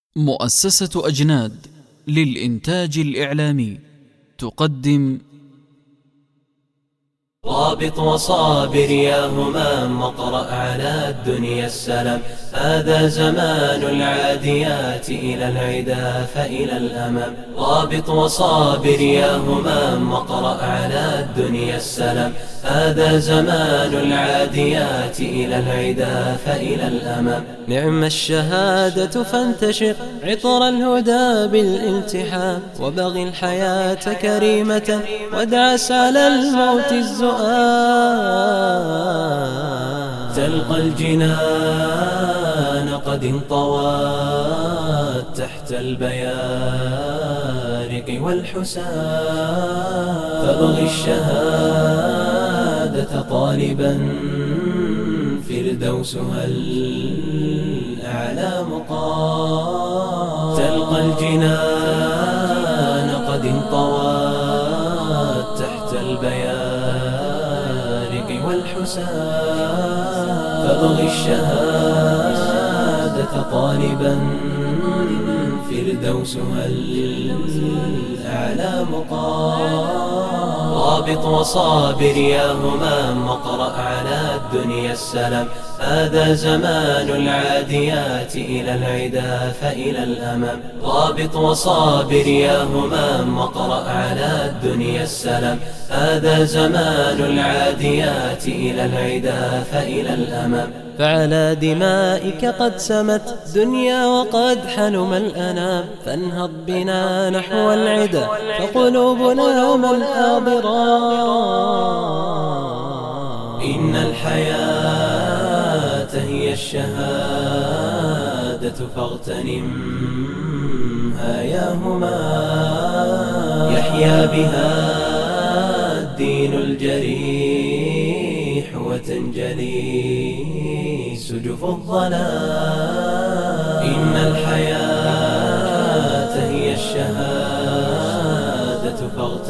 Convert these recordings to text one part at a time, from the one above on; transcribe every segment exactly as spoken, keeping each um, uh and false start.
مؤسسة أجناد للإنتاج الإعلامي تقدم رابط وصابر يا همام واقرأ على الدنيا السلام. هذا زمان العاديات إلى العدا فإلى الأمام. رابط وصابر يا همام واقرأ على الدنيا السلام. هذا زمان العاديات إلى العدا فإلى الأمام. نعم الشهادة فانتشر عطر الهدى بالالتحام، وبغ الحياة كريمة وادعس على الموت الزؤام. تلقى الجنان قد انطوت تحت البيارق والحسام، فابغ الشهادة طالبا فردوسها الأعلى مقام. تلقى الجنان قد انطوت تحت البيارق والحسام، فابغ الشهادة طالبا فردوسها الأعلى مقام. رابط وصابر يا همام واقرأ على الدنيا السلام. هذا زمان العاديات إلى العدا فإلى الأمام. رابط وصابر يا همام واقرأ على الدنيا السلام. هذا زمان العاديات إلى العدا فإلى الأمام. فعلى دمائك قد سمت دنيا وقد حلم الأنام، فانهض بنا نحو العدا فقلوبنا من آضرا. إن الحياة هي الشهادة فاغتنمها يا همام، يحيا بها الدين الجريح وتنجلي سجف الظلام. إن الحياة هي الشهادة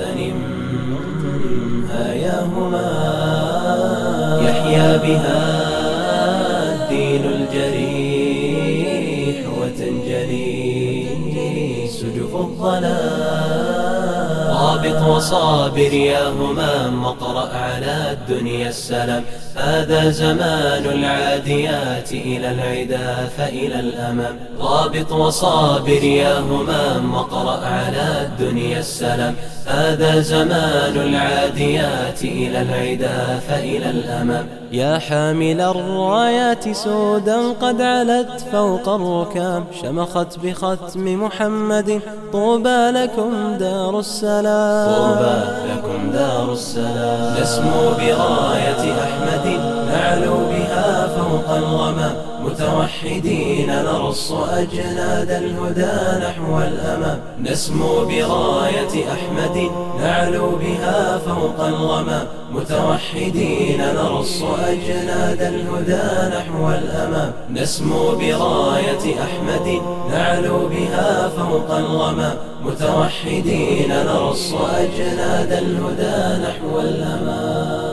فاغتنمها يا همام، يحيا بها الدين الجريح وتنجلي سجف الظلام. رابط وصابر يا همام واقرأ على الدنيا السلام. هذا زمان العاديات إلى العدا فإلى الأمام. رابط وصابر يا همام واقرأ على الدنيا السلام. هذا زمان العاديات إلى العدا فإلى الأمام. يا حامل الرايات سودا قد علت فوق الركام، شمخت بختم محمد طوبى لكم دار السلام. طوبى لكم دار السلام. نسمو براية أحمد نعلو بها فوق الغمام، متوحدين نرص أجناد الهدى نحو الأمام. نسمو براية أحمد نعلو بها فوق الغمام، متوحدين نرص أجناد الهدى نحو الأمام. نسمو براية أحمد نعلو بها فوق الغمام، متوحدين نرص أجناد الهدى نحو الأمام.